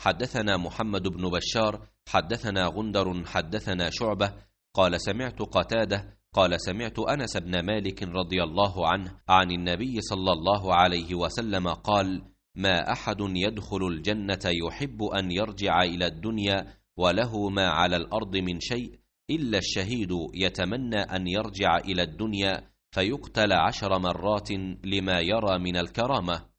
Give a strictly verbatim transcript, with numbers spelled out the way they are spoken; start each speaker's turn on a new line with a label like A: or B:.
A: حدثنا محمد بن بشار حدثنا غندر حدثنا شعبة قال سمعت قتادة قال سمعت أنس بن مالك رضي الله عنه عن النبي صلى الله عليه وسلم قال: ما أحد يدخل الجنة يحب أن يرجع إلى الدنيا وله ما على الأرض من شيء إلا الشهيد يتمنى أن يرجع إلى الدنيا فيقتل عشر مرات لما يرى من الكرامة.